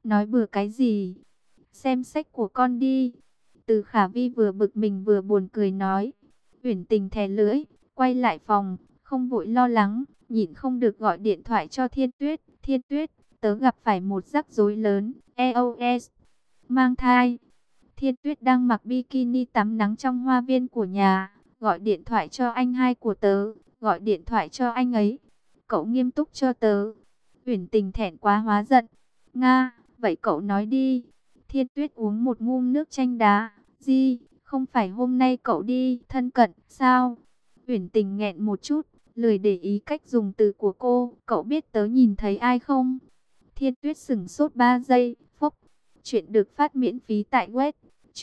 Nói bừa cái gì? Xem sách của con đi. Từ Khả Vi vừa bực mình vừa buồn cười nói. Uyển Tình thè lưỡi, quay lại phòng, không vội lo lắng, nhịn không được gọi điện thoại cho Thiên Tuyết. Thiên Tuyết, tớ gặp phải một rắc rối lớn, EOS, mang thai. Thiên Tuyết đang mặc bikini tắm nắng trong hoa viên của nhà, gọi điện thoại cho anh hai của tớ, gọi điện thoại cho anh ấy. Cậu nghiêm túc cho tớ. Uyển Tình thẹn quá hóa giận. Nga, vậy cậu nói đi. Thiên Tuyết uống một ngụm nước chanh đá. Di, không phải hôm nay cậu đi thân cận, sao? Uyển Tình nghẹn một chút, lười để ý cách dùng từ của cô. Cậu biết tớ nhìn thấy ai không? Thiên Tuyết sững sốt 3 giây, phốc. Chuyện được phát miễn phí tại web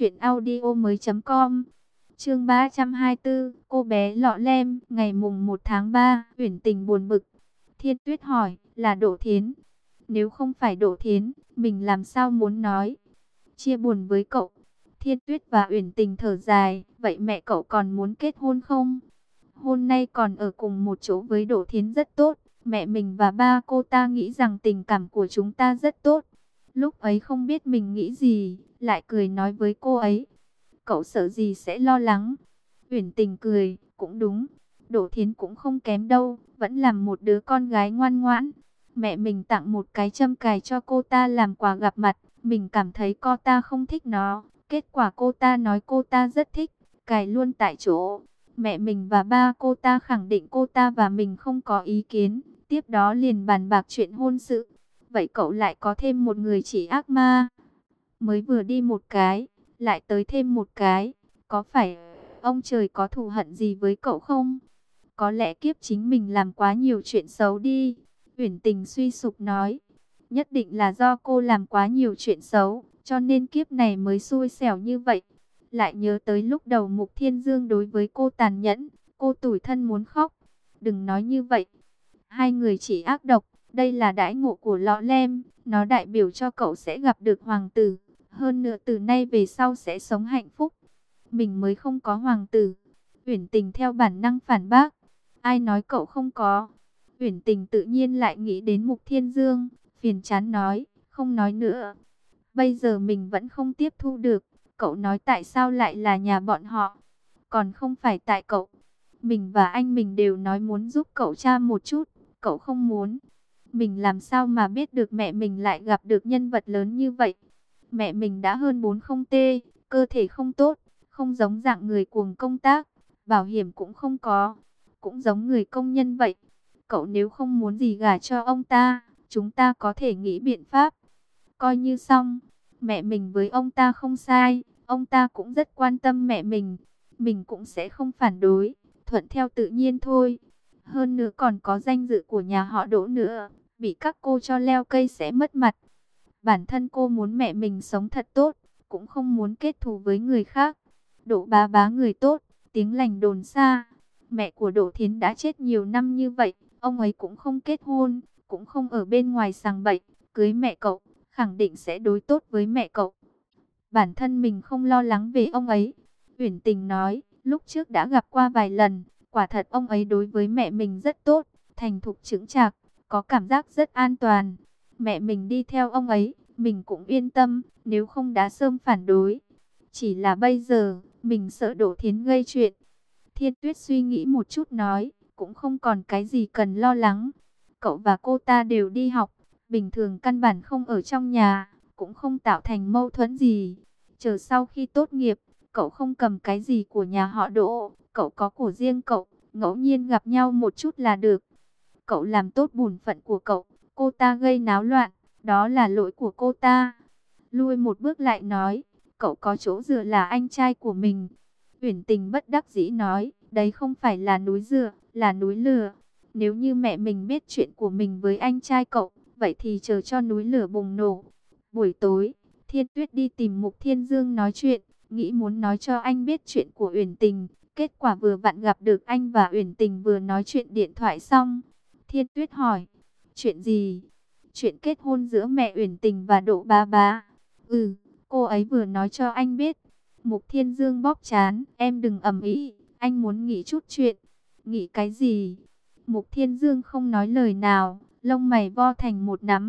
truyệnaudiomoi.com. Chương 324, cô bé lọ lem, ngày mùng 1 tháng 3, Uyển Tình buồn bực. Thiên Tuyết hỏi, là Đỗ Thiến? Nếu không phải Đỗ Thiến, mình làm sao muốn nói? Chia buồn với cậu. Thiên Tuyết và Uyển Tình thở dài, vậy mẹ cậu còn muốn kết hôn không? Hôm nay còn ở cùng một chỗ với Đỗ Thiến rất tốt. Mẹ mình và ba cô ta nghĩ rằng tình cảm của chúng ta rất tốt. Lúc ấy không biết mình nghĩ gì, lại cười nói với cô ấy. Cậu sợ gì sẽ lo lắng? Uyển Tình cười, cũng đúng. Đỗ Thiến cũng không kém đâu, vẫn làm một đứa con gái ngoan ngoãn. Mẹ mình tặng một cái châm cài cho cô ta làm quà gặp mặt. Mình cảm thấy cô ta không thích nó. Kết quả cô ta nói cô ta rất thích, cài luôn tại chỗ. Mẹ mình và ba cô ta khẳng định cô ta và mình không có ý kiến. Tiếp đó liền bàn bạc chuyện hôn sự. Vậy cậu lại có thêm một người chỉ ác ma. Mới vừa đi một cái, lại tới thêm một cái. Có phải ông trời có thù hận gì với cậu không? Có lẽ kiếp chính mình làm quá nhiều chuyện xấu đi. Uyển Tình suy sụp nói. Nhất định là do cô làm quá nhiều chuyện xấu, cho nên kiếp này mới xui xẻo như vậy. Lại nhớ tới lúc đầu Mục Thiên Dương đối với cô tàn nhẫn, cô tủi thân muốn khóc. Đừng nói như vậy. Hai người chỉ ác độc, đây là đãi ngộ của lọ lem, nó đại biểu cho cậu sẽ gặp được hoàng tử. Hơn nữa từ nay về sau sẽ sống hạnh phúc. Mình mới không có hoàng tử. Uyển Tình theo bản năng phản bác. Ai nói cậu không có? Uyển Tình tự nhiên lại nghĩ đến Mục Thiên Dương, phiền chán nói, không nói nữa. Bây giờ mình vẫn không tiếp thu được, cậu nói tại sao lại là nhà bọn họ? Còn không phải tại cậu. Mình và anh mình đều nói muốn giúp cậu cha một chút, cậu không muốn. Mình làm sao mà biết được mẹ mình lại gặp được nhân vật lớn như vậy? Mẹ mình đã hơn 40 tê, cơ thể không tốt, không giống dạng người cuồng công tác, bảo hiểm cũng không có, cũng giống người công nhân vậy. Cậu nếu không muốn gì gả cho ông ta, chúng ta có thể nghĩ biện pháp. Coi như xong, mẹ mình với ông ta không sai, ông ta cũng rất quan tâm mẹ mình cũng sẽ không phản đối, thuận theo tự nhiên thôi. Hơn nữa còn có danh dự của nhà họ Đỗ nữa, bị các cô cho leo cây sẽ mất mặt. Bản thân cô muốn mẹ mình sống thật tốt, cũng không muốn kết thù với người khác. Đỗ bá bá người tốt, tiếng lành đồn xa. Mẹ của Đỗ Thiến đã chết nhiều năm như vậy, ông ấy cũng không kết hôn, cũng không ở bên ngoài sàng bậy, cưới mẹ cậu, khẳng định sẽ đối tốt với mẹ cậu. Bản thân mình không lo lắng về ông ấy. Uyển Tình nói, lúc trước đã gặp qua vài lần, quả thật ông ấy đối với mẹ mình rất tốt, thành thục chững chạc, có cảm giác rất an toàn. Mẹ mình đi theo ông ấy, mình cũng yên tâm, nếu không đã sớm phản đối. Chỉ là bây giờ, mình sợ Đỗ Thiến gây chuyện. Thiên Tuyết suy nghĩ một chút nói, cũng không còn cái gì cần lo lắng. Cậu và cô ta đều đi học, bình thường căn bản không ở trong nhà, cũng không tạo thành mâu thuẫn gì. Chờ sau khi tốt nghiệp, cậu không cầm cái gì của nhà họ Đỗ, cậu có của riêng cậu, ngẫu nhiên gặp nhau một chút là được. Cậu làm tốt bổn phận của cậu, cô ta gây náo loạn, đó là lỗi của cô ta. Lui một bước lại nói, cậu có chỗ dựa là anh trai của mình. Uyển Tình bất đắc dĩ nói, đấy không phải là núi dựa, là núi lửa. Nếu như mẹ mình biết chuyện của mình với anh trai cậu, vậy thì chờ cho núi lửa bùng nổ. Buổi tối, Thiên Tuyết đi tìm Mục Thiên Dương nói chuyện, nghĩ muốn nói cho anh biết chuyện của Uyển Tình. Kết quả vừa vặn gặp được anh và Uyển Tình vừa nói chuyện điện thoại xong. Thiên Tuyết hỏi, chuyện gì? Chuyện kết hôn giữa mẹ Uyển Tình và Đỗ Bá Bá. Ừ, cô ấy vừa nói cho anh biết. Mục Thiên Dương bóp trán, em đừng ầm ĩ, anh muốn nghĩ chút chuyện. Nghĩ cái gì? Mục Thiên Dương không nói lời nào, lông mày vo thành một nắm.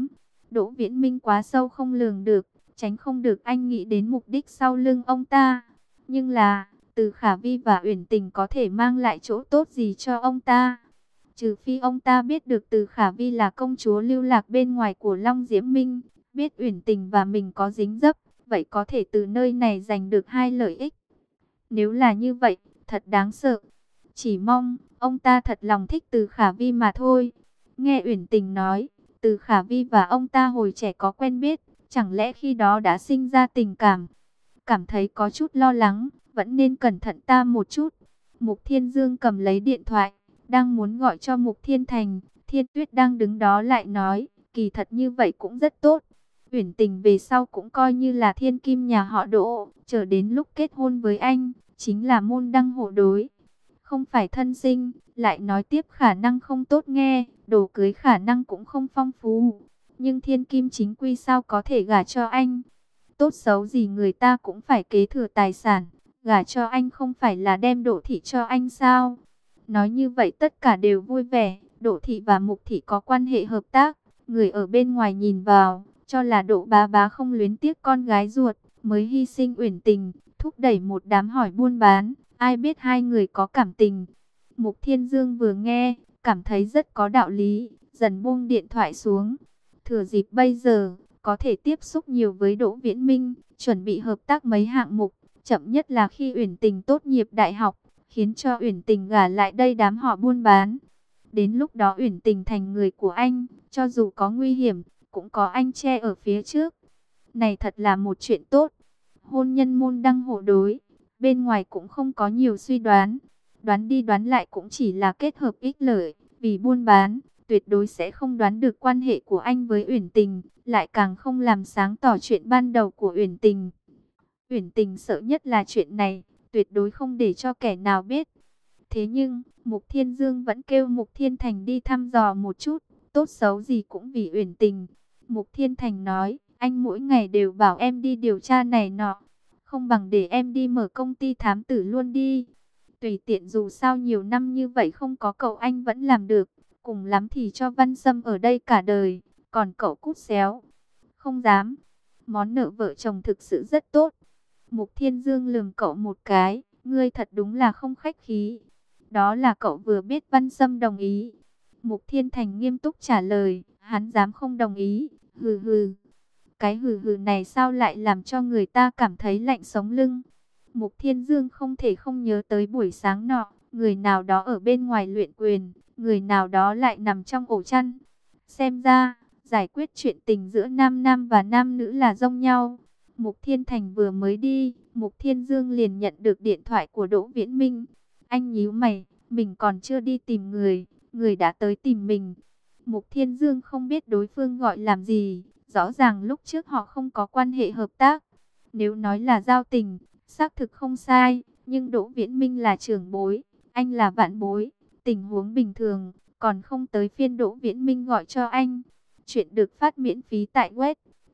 Đỗ Viễn Minh quá sâu không lường được, tránh không được anh nghĩ đến mục đích sau lưng ông ta. Nhưng là, Từ Khả Vi và Uyển Tình có thể mang lại chỗ tốt gì cho ông ta? Trừ phi ông ta biết được Từ Khả Vi là công chúa lưu lạc bên ngoài của Long Diễm Minh, biết Uyển Tình và mình có dính dấp, vậy có thể từ nơi này giành được hai lợi ích. Nếu là như vậy, thật đáng sợ. Chỉ mong, ông ta thật lòng thích Từ Khả Vi mà thôi. Nghe Uyển Tình nói, Từ Khả Vi và ông ta hồi trẻ có quen biết, chẳng lẽ khi đó đã sinh ra tình cảm. Cảm thấy có chút lo lắng, vẫn nên cẩn thận ta một chút. Mục Thiên Dương cầm lấy điện thoại, đang muốn gọi cho Mục Thiên Thành. Thiên Tuyết đang đứng đó lại nói, kỳ thật như vậy cũng rất tốt. Uyển Tình về sau cũng coi như là thiên kim nhà họ Đỗ, chờ đến lúc kết hôn với anh, chính là môn đăng hộ đối. Không phải thân sinh, lại nói tiếp khả năng không tốt nghe, đồ cưới khả năng cũng không phong phú. Nhưng thiên kim chính quy sao có thể gả cho anh? Tốt xấu gì người ta cũng phải kế thừa tài sản, gả cho anh không phải là đem Đỗ thị cho anh sao? Nói như vậy tất cả đều vui vẻ, Đỗ thị và Mục thị có quan hệ hợp tác, người ở bên ngoài nhìn vào, cho là Đỗ bá bá không luyến tiếc con gái ruột, mới hy sinh Uyển Tình, thúc đẩy một đám hỏi buôn bán, ai biết hai người có cảm tình. Mục Thiên Dương vừa nghe, cảm thấy rất có đạo lý, dần buông điện thoại xuống. Thừa dịp bây giờ, có thể tiếp xúc nhiều với Đỗ Viễn Minh, chuẩn bị hợp tác mấy hạng mục, chậm nhất là khi Uyển Tình tốt nghiệp đại học, khiến cho Uyển Tình gả lại đây đám họ buôn bán. Đến lúc đó Uyển Tình thành người của anh, cho dù có nguy hiểm, cũng có anh che ở phía trước. Này thật là một chuyện tốt. Hôn nhân môn đăng hộ đối, bên ngoài cũng không có nhiều suy đoán. Đoán đi đoán lại cũng chỉ là kết hợp ích lợi, vì buôn bán, tuyệt đối sẽ không đoán được quan hệ của anh với Uyển Tình, lại càng không làm sáng tỏ chuyện ban đầu của Uyển Tình. Uyển Tình sợ nhất là chuyện này, tuyệt đối không để cho kẻ nào biết. Thế nhưng, Mục Thiên Dương vẫn kêu Mục Thiên Thành đi thăm dò một chút, tốt xấu gì cũng vì Uyển Tình. Mục Thiên Thành nói, anh mỗi ngày đều bảo em đi điều tra này nọ, không bằng để em đi mở công ty thám tử luôn đi. Tùy tiện dù sao nhiều năm như vậy không có cậu anh vẫn làm được, cùng lắm thì cho Văn Sâm ở đây cả đời, còn cậu cút xéo. Không dám, món nợ vợ chồng thực sự rất tốt. Mục Thiên Dương lườm cậu một cái, ngươi thật đúng là không khách khí. Đó là cậu vừa biết Văn Sâm đồng ý. Mục Thiên Thành nghiêm túc trả lời, hắn dám không đồng ý, hừ hừ. Cái hừ hừ này sao lại làm cho người ta cảm thấy lạnh sống lưng. Mục Thiên Dương không thể không nhớ tới buổi sáng nọ, người nào đó ở bên ngoài luyện quyền, người nào đó lại nằm trong ổ chăn. Xem ra, giải quyết chuyện tình giữa nam nam và nam nữ là giống nhau. Mục Thiên Thành vừa mới đi, Mục Thiên Dương liền nhận được điện thoại của Đỗ Viễn Minh. Anh nhíu mày, mình còn chưa đi tìm người, người đã tới tìm mình. Mục Thiên Dương không biết đối phương gọi làm gì, rõ ràng lúc trước họ không có quan hệ hợp tác. Nếu nói là giao tình, xác thực không sai, nhưng Đỗ Viễn Minh là trưởng bối, anh là vạn bối, tình huống bình thường, còn không tới phiên Đỗ Viễn Minh gọi cho anh. Chuyện được phát miễn phí tại web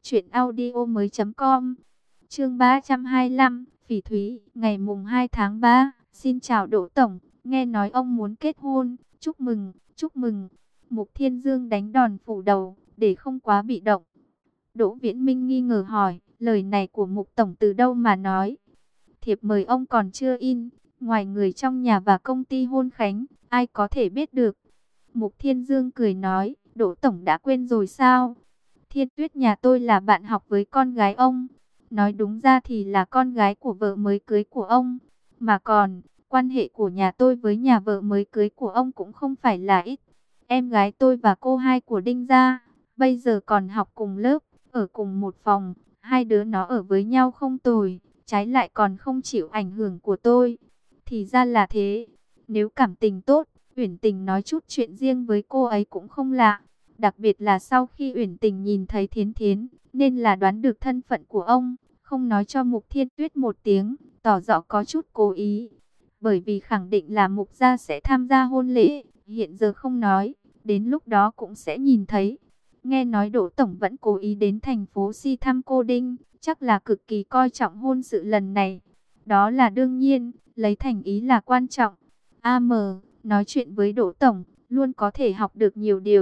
truyệnaudiomoi.com. Chương 325, Phỉ Thúy, ngày mùng 2 tháng 3. Xin chào Đỗ tổng, nghe nói ông muốn kết hôn, chúc mừng, chúc mừng. Mục Thiên Dương đánh đòn phủ đầu, để không quá bị động. Đỗ Viễn Minh nghi ngờ hỏi, lời này của Mục tổng từ đâu mà nói? Thiệp mời ông còn chưa in, ngoài người trong nhà và công ty hôn khánh, ai có thể biết được? Mục Thiên Dương cười nói, Đỗ tổng đã quên rồi sao? Thiên Tuyết nhà tôi là bạn học với con gái ông. Nói đúng ra thì là con gái của vợ mới cưới của ông. Mà còn, quan hệ của nhà tôi với nhà vợ mới cưới của ông cũng không phải là ít. Em gái tôi và cô hai của Đinh gia, bây giờ còn học cùng lớp, ở cùng một phòng. Hai đứa nó ở với nhau không tồi, trái lại còn không chịu ảnh hưởng của tôi. Thì ra là thế. Nếu cảm tình tốt, Uyển Tình nói chút chuyện riêng với cô ấy cũng không lạ. Đặc biệt là sau khi Uyển Tình nhìn thấy Thiến Thiến, nên là đoán được thân phận của ông, không nói cho Mục Thiên Tuyết một tiếng, tỏ rõ có chút cố ý. Bởi vì khẳng định là Mục gia sẽ tham gia hôn lễ, hiện giờ không nói, đến lúc đó cũng sẽ nhìn thấy. Nghe nói Đỗ tổng vẫn cố ý đến thành phố Si thăm cô Đinh, chắc là cực kỳ coi trọng hôn sự lần này. Đó là đương nhiên, lấy thành ý là quan trọng. AM, nói chuyện với Đỗ tổng, luôn có thể học được nhiều điều,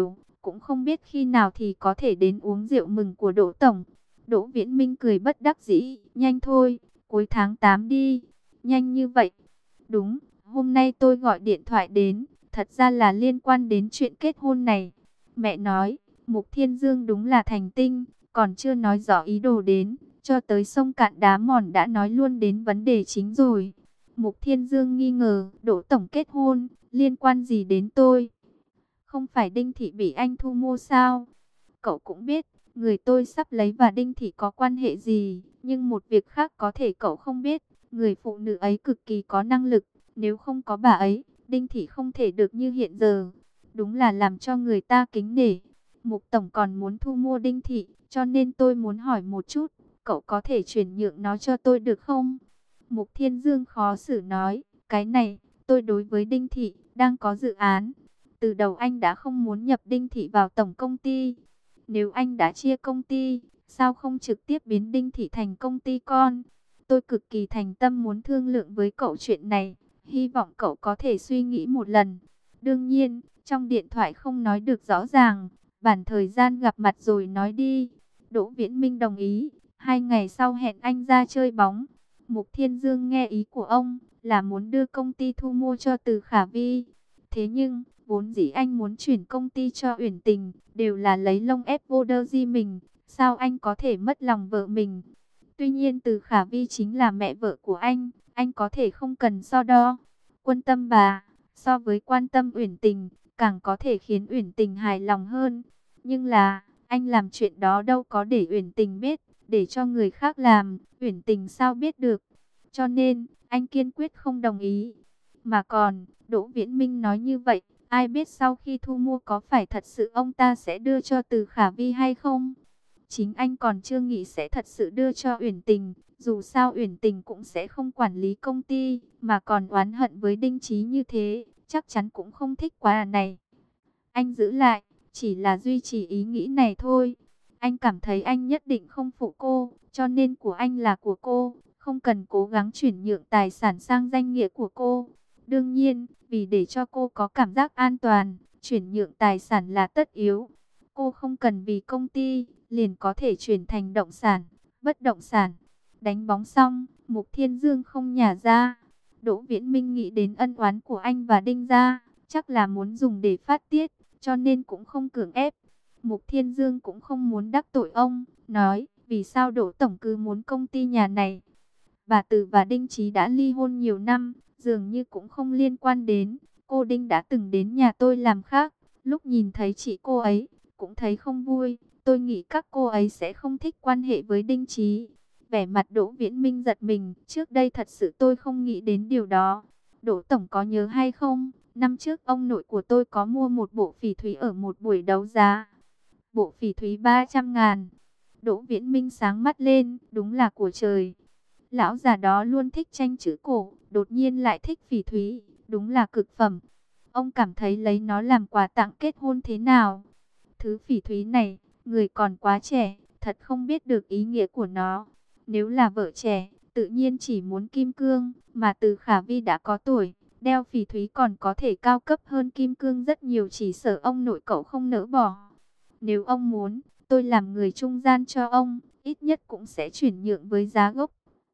cũng không biết khi nào thì có thể đến uống rượu mừng của Đỗ Tổng. Đỗ Viễn Minh cười bất đắc dĩ, nhanh thôi, cuối tháng 8 đi. Nhanh như vậy? Đúng, hôm nay tôi gọi điện thoại đến, thật ra là liên quan đến chuyện kết hôn này. Mẹ nói, Mục Thiên Dương đúng là thành tinh, còn chưa nói rõ ý đồ đến, cho tới sông cạn đá mòn đã nói luôn đến vấn đề chính rồi. Mục Thiên Dương nghi ngờ, Đỗ Tổng kết hôn, liên quan gì đến tôi? Không phải Đinh Thị bị anh thu mua sao? Cậu cũng biết, người tôi sắp lấy và Đinh Thị có quan hệ gì, nhưng một việc khác có thể cậu không biết, người phụ nữ ấy cực kỳ có năng lực, nếu không có bà ấy, Đinh Thị không thể được như hiện giờ. Đúng là làm cho người ta kính nể. Mục Tổng còn muốn thu mua Đinh Thị, cho nên tôi muốn hỏi một chút, cậu có thể chuyển nhượng nó cho tôi được không? Mục Thiên Dương khó xử nói, cái này, tôi đối với Đinh Thị, đang có dự án. Từ đầu anh đã không muốn nhập Đinh Thị vào tổng công ty. Nếu anh đã chia công ty, sao không trực tiếp biến Đinh Thị thành công ty con? Tôi cực kỳ thành tâm muốn thương lượng với cậu chuyện này, hy vọng cậu có thể suy nghĩ một lần. Đương nhiên, trong điện thoại không nói được rõ ràng, bản thời gian gặp mặt rồi nói đi. Đỗ Viễn Minh đồng ý, 2 ngày sau hẹn anh ra chơi bóng. Mục Thiên Dương nghe ý của ông, là muốn đưa công ty thu mua cho Từ Khả Vi. Thế nhưng, vốn dĩ anh muốn chuyển công ty cho Uyển Tình, đều là lấy lông ép vô đơ di mình, sao anh có thể mất lòng vợ mình? Tuy nhiên Từ Khả Vi chính là mẹ vợ của anh có thể không cần so đo. Quan tâm bà, so với quan tâm Uyển Tình, càng có thể khiến Uyển Tình hài lòng hơn. Nhưng là, anh làm chuyện đó đâu có để Uyển Tình biết, để cho người khác làm, Uyển Tình sao biết được. Cho nên, anh kiên quyết không đồng ý. Mà còn, Đỗ Viễn Minh nói như vậy, ai biết sau khi thu mua có phải thật sự ông ta sẽ đưa cho Từ Khả Vi hay không? Chính anh còn chưa nghĩ sẽ thật sự đưa cho Uyển Tình, dù sao Uyển Tình cũng sẽ không quản lý công ty, mà còn oán hận với Đinh Chí như thế, chắc chắn cũng không thích quà này. Anh giữ lại, chỉ là duy trì ý nghĩ này thôi. Anh cảm thấy anh nhất định không phụ cô, cho nên của anh là của cô, không cần cố gắng chuyển nhượng tài sản sang danh nghĩa của cô. Đương nhiên, vì để cho cô có cảm giác an toàn, chuyển nhượng tài sản là tất yếu. Cô không cần vì công ty, liền có thể chuyển thành động sản, bất động sản. Đánh bóng xong, Mục Thiên Dương không nhả ra. Đỗ Viễn Minh nghĩ đến ân oán của anh và Đinh gia, chắc là muốn dùng để phát tiết, cho nên cũng không cưỡng ép. Mục Thiên Dương cũng không muốn đắc tội ông, nói, vì sao Đỗ Tổng cứ muốn công ty nhà này? Bà Từ và Đinh Chí đã ly hôn nhiều năm, dường như cũng không liên quan đến. Cô Đinh đã từng đến nhà tôi làm khác, lúc nhìn thấy chị cô ấy, cũng thấy không vui. Tôi nghĩ các cô ấy sẽ không thích quan hệ với Đinh Chí. Vẻ mặt Đỗ Viễn Minh giật mình, trước đây thật sự tôi không nghĩ đến điều đó. Đỗ Tổng có nhớ hay không? Năm trước ông nội của tôi có mua một bộ phỉ thúy ở một buổi đấu giá. Bộ phỉ thúy 300.000. Đỗ Viễn Minh sáng mắt lên, đúng là của trời. Lão già đó luôn thích tranh chữ cổ, đột nhiên lại thích phỉ thúy, đúng là cực phẩm. Ông cảm thấy lấy nó làm quà tặng kết hôn thế nào? Thứ phỉ thúy này, người còn quá trẻ, thật không biết được ý nghĩa của nó. Nếu là vợ trẻ, tự nhiên chỉ muốn kim cương, mà Từ Khả Vi đã có tuổi, đeo phỉ thúy còn có thể cao cấp hơn kim cương rất nhiều, chỉ sợ ông nội cậu không nỡ bỏ. Nếu ông muốn, tôi làm người trung gian cho ông, ít nhất cũng sẽ chuyển nhượng với giá gốc.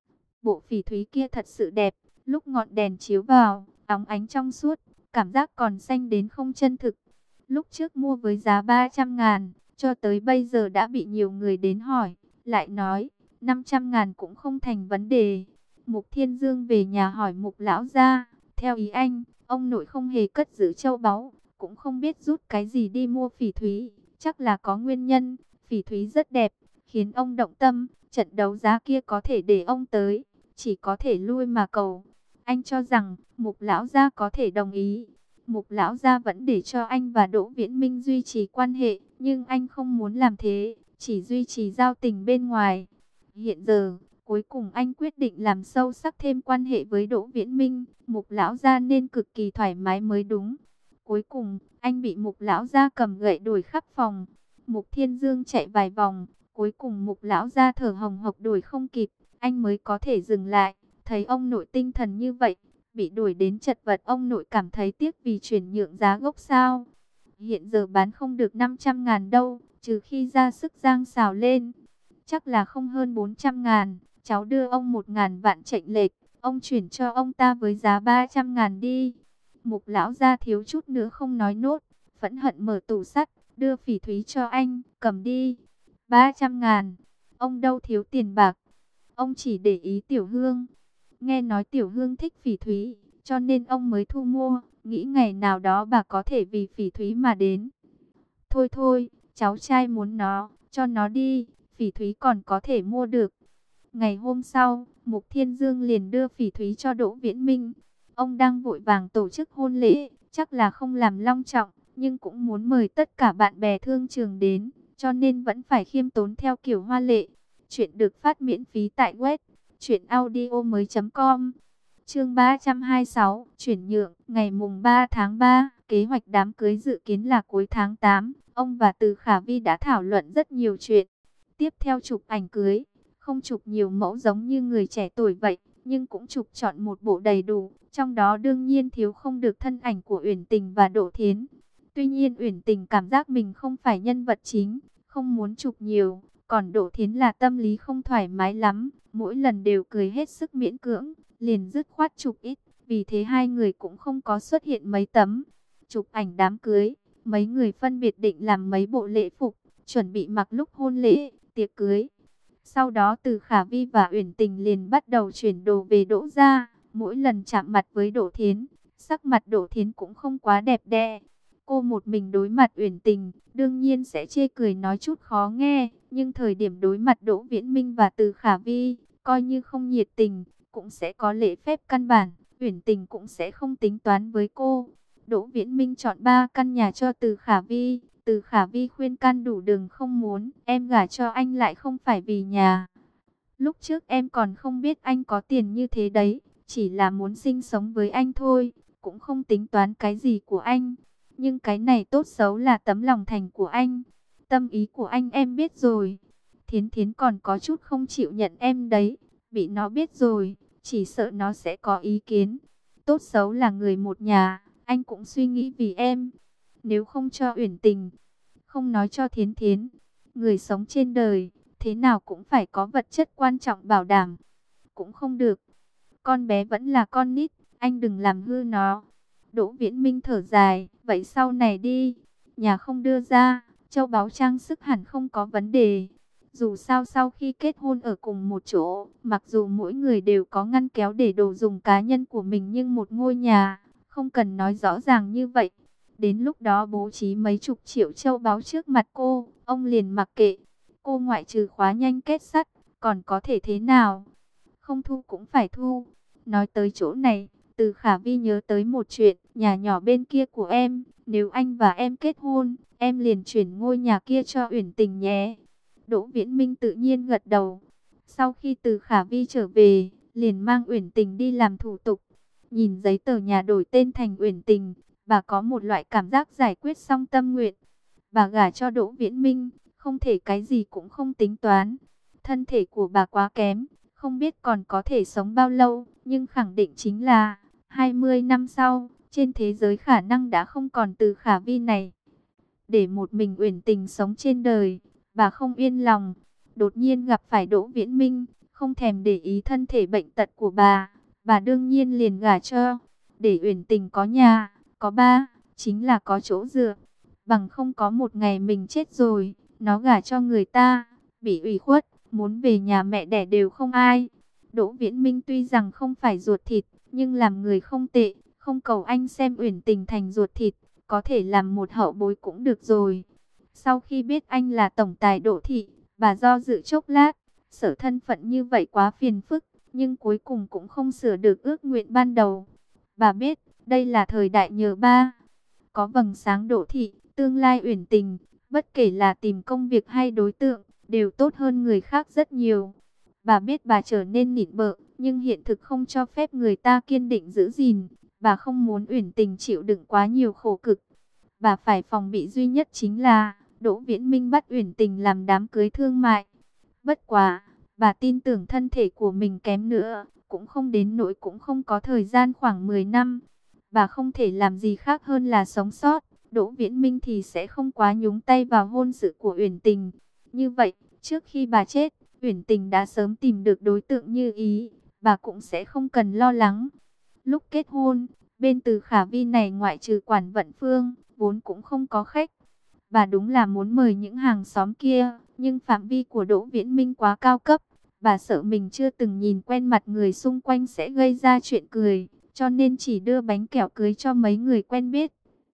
Bộ phỉ thúy kia thật sự đẹp, lúc ngọn đèn chiếu vào, óng ánh trong suốt, cảm giác còn xanh đến không chân thực. Lúc trước mua với giá 300.000, cho tới bây giờ đã bị nhiều người đến hỏi, lại nói 500.000 cũng không thành vấn đề. Mục Thiên Dương về nhà hỏi Mục lão gia, theo ý anh, ông nội không hề cất giữ châu báu, cũng không biết rút cái gì đi mua phỉ thúy, chắc là có nguyên nhân. Phỉ thúy rất đẹp, khiến ông động tâm, trận đấu giá kia có thể để ông tới, chỉ có thể lui mà cầu. Anh cho rằng Mục lão gia có thể đồng ý. Mục lão gia vẫn để cho anh và Đỗ Viễn Minh duy trì quan hệ, nhưng anh không muốn làm thế, chỉ duy trì giao tình bên ngoài. Hiện giờ, cuối cùng anh quyết định làm sâu sắc thêm quan hệ với Đỗ Viễn Minh, Mục lão gia nên cực kỳ thoải mái mới đúng. Cuối cùng, anh bị Mục lão gia cầm gậy đuổi khắp phòng. Mục Thiên Dương chạy vài vòng, cuối cùng Mục lão gia thở hồng hộc đuổi không kịp, anh mới có thể dừng lại. Thấy ông nội tinh thần như vậy, bị đuổi đến chật vật, ông nội cảm thấy tiếc vì chuyển nhượng giá gốc sao? hiện giờ bán không được 500.000 đâu, trừ khi ra sức giang xào lên. Chắc là không hơn 400.000, cháu đưa ông 1.000 vạn chệch lệch, ông chuyển cho ông ta với giá 300.000 đi. Mục lão gia thiếu chút nữa không nói nốt, phẫn hận mở tủ sắt, đưa phỉ thúy cho anh, cầm đi. 300.000, ông đâu thiếu tiền bạc, ông chỉ để ý Tiểu Hương. Nghe nói Tiểu Hương thích phỉ thúy, cho nên ông mới thu mua, nghĩ ngày nào đó bà có thể vì phỉ thúy mà đến. Thôi thôi, cháu trai muốn nó, cho nó đi, phỉ thúy còn có thể mua được. Ngày hôm sau, Mục Thiên Dương liền đưa phỉ thúy cho Đỗ Viễn Minh. Ông đang vội vàng tổ chức hôn lễ, chắc là không làm long trọng, nhưng cũng muốn mời tất cả bạn bè thương trường đến, cho nên vẫn phải khiêm tốn theo kiểu hoa lệ. Chuyện được phát miễn phí tại web truyệnaudiomoi.com. Chương 326, chuyển nhượng, ngày mùng 3 tháng 3, kế hoạch đám cưới dự kiến là cuối tháng 8. Ông và Từ Khả Vi đã thảo luận rất nhiều chuyện. Tiếp theo chụp ảnh cưới, không chụp nhiều mẫu giống như người trẻ tuổi vậy, nhưng cũng chụp chọn một bộ đầy đủ, trong đó đương nhiên thiếu không được thân ảnh của Uyển Tình và Đỗ Thiến. Tuy nhiên Uyển Tình cảm giác mình không phải nhân vật chính, không muốn chụp nhiều, còn Đỗ Thiến là tâm lý không thoải mái lắm, mỗi lần đều cười hết sức miễn cưỡng, liền dứt khoát chụp ít, vì thế hai người cũng không có xuất hiện mấy tấm. Chụp ảnh đám cưới, mấy người phân biệt định làm mấy bộ lễ phục, chuẩn bị mặc lúc hôn lễ, tiệc cưới. Sau đó Từ Khả Vi và Uyển Tình liền bắt đầu chuyển đồ về Đỗ gia. Mỗi lần chạm mặt với Đỗ Thiến, sắc mặt Đỗ Thiến cũng không quá đẹp đẽ. Cô một mình đối mặt Uyển Tình, đương nhiên sẽ chê cười nói chút khó nghe, nhưng thời điểm đối mặt Đỗ Viễn Minh và Từ Khả Vi, coi như không nhiệt tình, cũng sẽ có lễ phép căn bản, Uyển Tình cũng sẽ không tính toán với cô. Đỗ Viễn Minh chọn 3 căn nhà cho Từ Khả Vi. Từ Khả Vi khuyên can đủ đường không muốn, em gả cho anh lại không phải vì nhà. Lúc trước em còn không biết anh có tiền như thế đấy, chỉ là muốn sinh sống với anh thôi, cũng không tính toán cái gì của anh. Nhưng cái này tốt xấu là tấm lòng thành của anh, tâm ý của anh em biết rồi. Thiến Thiến còn có chút không chịu nhận em đấy, bị nó biết rồi, chỉ sợ nó sẽ có ý kiến. Tốt xấu là người một nhà, anh cũng suy nghĩ vì em. Nếu không cho Uyển Tình, không nói cho Thiến Thiến, người sống trên đời, thế nào cũng phải có vật chất quan trọng bảo đảm. Cũng không được, con bé vẫn là con nít, anh đừng làm hư nó. Đỗ Viễn Minh thở dài, vậy sau này đi, nhà không đưa ra, châu báu trang sức hẳn không có vấn đề. Dù sao sau khi kết hôn ở cùng một chỗ, mặc dù mỗi người đều có ngăn kéo để đồ dùng cá nhân của mình, nhưng một ngôi nhà, không cần nói rõ ràng như vậy. Đến lúc đó bố trí mấy chục triệu châu báu trước mặt cô, ông liền mặc kệ. Cô ngoại trừ khóa nhanh kết sắt, còn có thể thế nào? Không thu cũng phải thu. Nói tới chỗ này, Từ Khả Vi nhớ tới một chuyện, nhà nhỏ bên kia của em, nếu anh và em kết hôn, em liền chuyển ngôi nhà kia cho Uyển Tình nhé. Đỗ Viễn Minh tự nhiên gật đầu. Sau khi Từ Khả Vi trở về, liền mang Uyển Tình đi làm thủ tục. Nhìn giấy tờ nhà đổi tên thành Uyển Tình, bà có một loại cảm giác giải quyết xong tâm nguyện. Bà gả cho Đỗ Viễn Minh, không thể cái gì cũng không tính toán. Thân thể của bà quá kém, không biết còn có thể sống bao lâu, nhưng khẳng định chính là 20 năm sau, trên thế giới khả năng đã không còn Từ Khả Vi này. Để một mình Uyển Tình sống trên đời, bà không yên lòng. Đột nhiên gặp phải Đỗ Viễn Minh, không thèm để ý thân thể bệnh tật của bà đương nhiên liền gả cho. Để Uyển Tình có nhà, có ba, chính là có chỗ dựa. Bằng không có một ngày mình chết rồi, nó gả cho người ta, bị ủy khuất, muốn về nhà mẹ đẻ đều không ai. Đỗ Viễn Minh tuy rằng không phải ruột thịt, nhưng làm người không tệ, không cầu anh xem Uyển Tình thành ruột thịt, có thể làm một hậu bối cũng được rồi. Sau khi biết anh là tổng tài Đỗ thị, bà do dự chốc lát, sở thân phận như vậy quá phiền phức, nhưng cuối cùng cũng không sửa được ước nguyện ban đầu. Bà biết, đây là thời đại nhờ ba. Có vầng sáng Đỗ thị, tương lai Uyển Tình, bất kể là tìm công việc hay đối tượng, đều tốt hơn người khác rất nhiều. Bà biết bà trở nên nịnh bợ, nhưng hiện thực không cho phép người ta kiên định giữ gìn. Bà không muốn Uyển Tình chịu đựng quá nhiều khổ cực. Bà phải phòng bị duy nhất chính là Đỗ Viễn Minh bắt Uyển Tình làm đám cưới thương mại. Bất quá, bà tin tưởng thân thể của mình kém nữa, cũng không đến nỗi cũng không có thời gian khoảng 10 năm. Bà không thể làm gì khác hơn là sống sót, Đỗ Viễn Minh thì sẽ không quá nhúng tay vào hôn sự của Uyển Tình. Như vậy, trước khi bà chết, Uyển Tình đã sớm tìm được đối tượng như ý, bà cũng sẽ không cần lo lắng. Lúc kết hôn, bên Từ Khả Vi này ngoại trừ Quản Vận Phương, vốn cũng không có khách. Bà đúng là muốn mời những hàng xóm kia, nhưng phạm vi của Đỗ Viễn Minh quá cao cấp. Bà sợ mình chưa từng nhìn quen mặt người xung quanh sẽ gây ra chuyện cười, cho nên chỉ đưa bánh kẹo cưới cho mấy người quen biết.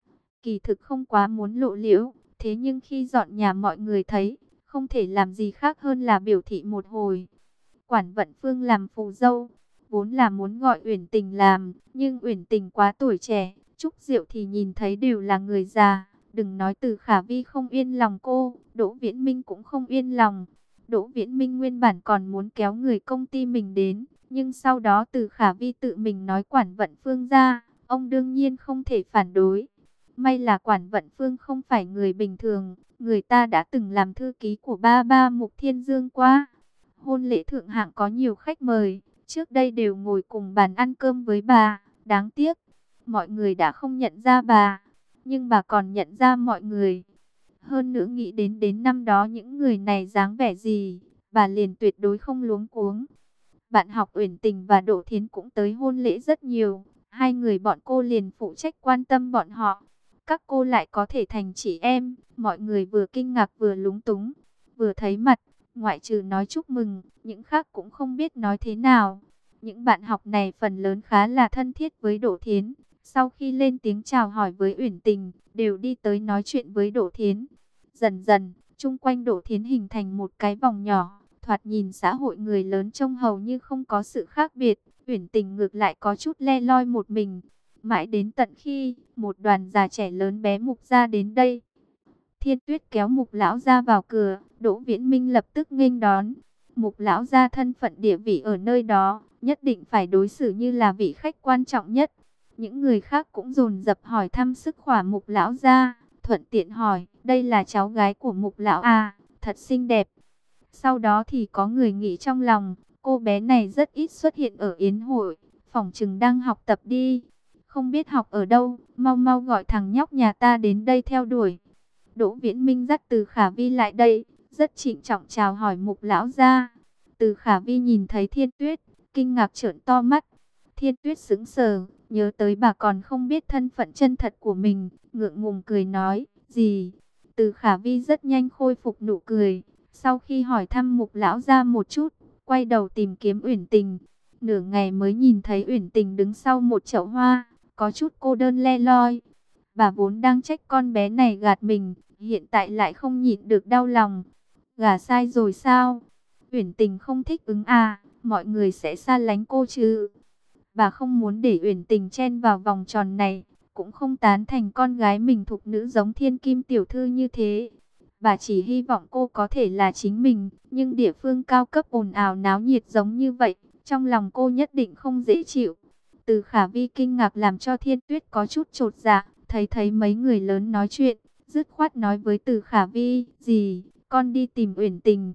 Kỳ thực không quá muốn lộ liễu, thế nhưng khi dọn nhà mọi người thấy, không thể làm gì khác hơn là biểu thị một hồi. Quản Vận Phương làm phù dâu, vốn là muốn gọi Uyển Tình làm, nhưng Uyển Tình quá tuổi trẻ, Trúc Diệu thì nhìn thấy đều là người già. Đừng nói Từ Khả Vi không yên lòng cô, Đỗ Viễn Minh cũng không yên lòng. Đỗ Viễn Minh nguyên bản còn muốn kéo người công ty mình đến, nhưng sau đó Từ Khả Vi tự mình nói Quản Vận Phương ra, ông đương nhiên không thể phản đối. May là Quản Vận Phương không phải người bình thường, người ta đã từng làm thư ký của ba ba Mục Thiên Dương qua. Hôn lễ thượng hạng có nhiều khách mời, trước đây đều ngồi cùng bàn ăn cơm với bà, đáng tiếc, mọi người đã không nhận ra bà, nhưng bà còn nhận ra mọi người. Hơn nữa nghĩ đến năm đó những người này dáng vẻ gì, bà liền tuyệt đối không luống cuống. Bạn học Uyển Tình và Đỗ Thiến cũng tới hôn lễ rất nhiều, hai người bọn cô liền phụ trách quan tâm bọn họ. Các cô lại có thể thành chị em, mọi người vừa kinh ngạc vừa lúng túng, vừa thấy mặt, ngoại trừ nói chúc mừng, những khác cũng không biết nói thế nào. Những bạn học này phần lớn khá là thân thiết với Đỗ Thiến, sau khi lên tiếng chào hỏi với Uyển Tình, đều đi tới nói chuyện với Đỗ Thiến. Dần dần, chung quanh Đỗ Thiến hình thành một cái vòng nhỏ, thoạt nhìn xã hội người lớn trông hầu như không có sự khác biệt, Uyển Tình ngược lại có chút le loi một mình. Mãi đến tận khi một đoàn già trẻ lớn bé Mục gia đến đây, Thiên Tuyết kéo Mục lão gia vào cửa, Đỗ Viễn Minh lập tức nghênh đón. Mục lão gia thân phận địa vị ở nơi đó, nhất định phải đối xử như là vị khách quan trọng nhất. Những người khác cũng dồn dập hỏi thăm sức khỏe Mục lão gia, thuận tiện hỏi, đây là cháu gái của Mục lão à, thật xinh đẹp. Sau đó thì có người nghĩ trong lòng, cô bé này rất ít xuất hiện ở yến hội, phỏng chừng đang học tập đi. Không biết học ở đâu, mau mau gọi thằng nhóc nhà ta đến đây theo đuổi. Đỗ Viễn Minh dắt Từ Khả Vi lại đây, rất trịnh trọng chào hỏi Mục lão gia. Từ Khả Vi nhìn thấy Thiên Tuyết, kinh ngạc trợn to mắt. Thiên Tuyết sững sờ, nhớ tới bà còn không biết thân phận chân thật của mình, ngượng ngùng cười nói, gì? Từ Khả Vi rất nhanh khôi phục nụ cười, sau khi hỏi thăm Mục lão gia một chút, quay đầu tìm kiếm Uyển Tình. Nửa ngày mới nhìn thấy Uyển Tình đứng sau một chậu hoa, có chút cô đơn le loi. Bà vốn đang trách con bé này gạt mình, hiện tại lại không nhịn được đau lòng. Gả sai rồi sao? Uyển Tình không thích ứng à, mọi người sẽ xa lánh cô chứ. Bà không muốn để Uyển Tình chen vào vòng tròn này, cũng không tán thành con gái mình thục nữ giống Thiên Kim tiểu thư như thế. Bà chỉ hy vọng cô có thể là chính mình, nhưng địa phương cao cấp ồn ào náo nhiệt giống như vậy, trong lòng cô nhất định không dễ chịu. Từ Khả Vi kinh ngạc làm cho Thiên Tuyết có chút chột dạ, thấy mấy người lớn nói chuyện, dứt khoát nói với Từ Khả Vi, gì, con đi tìm Uyển Tình.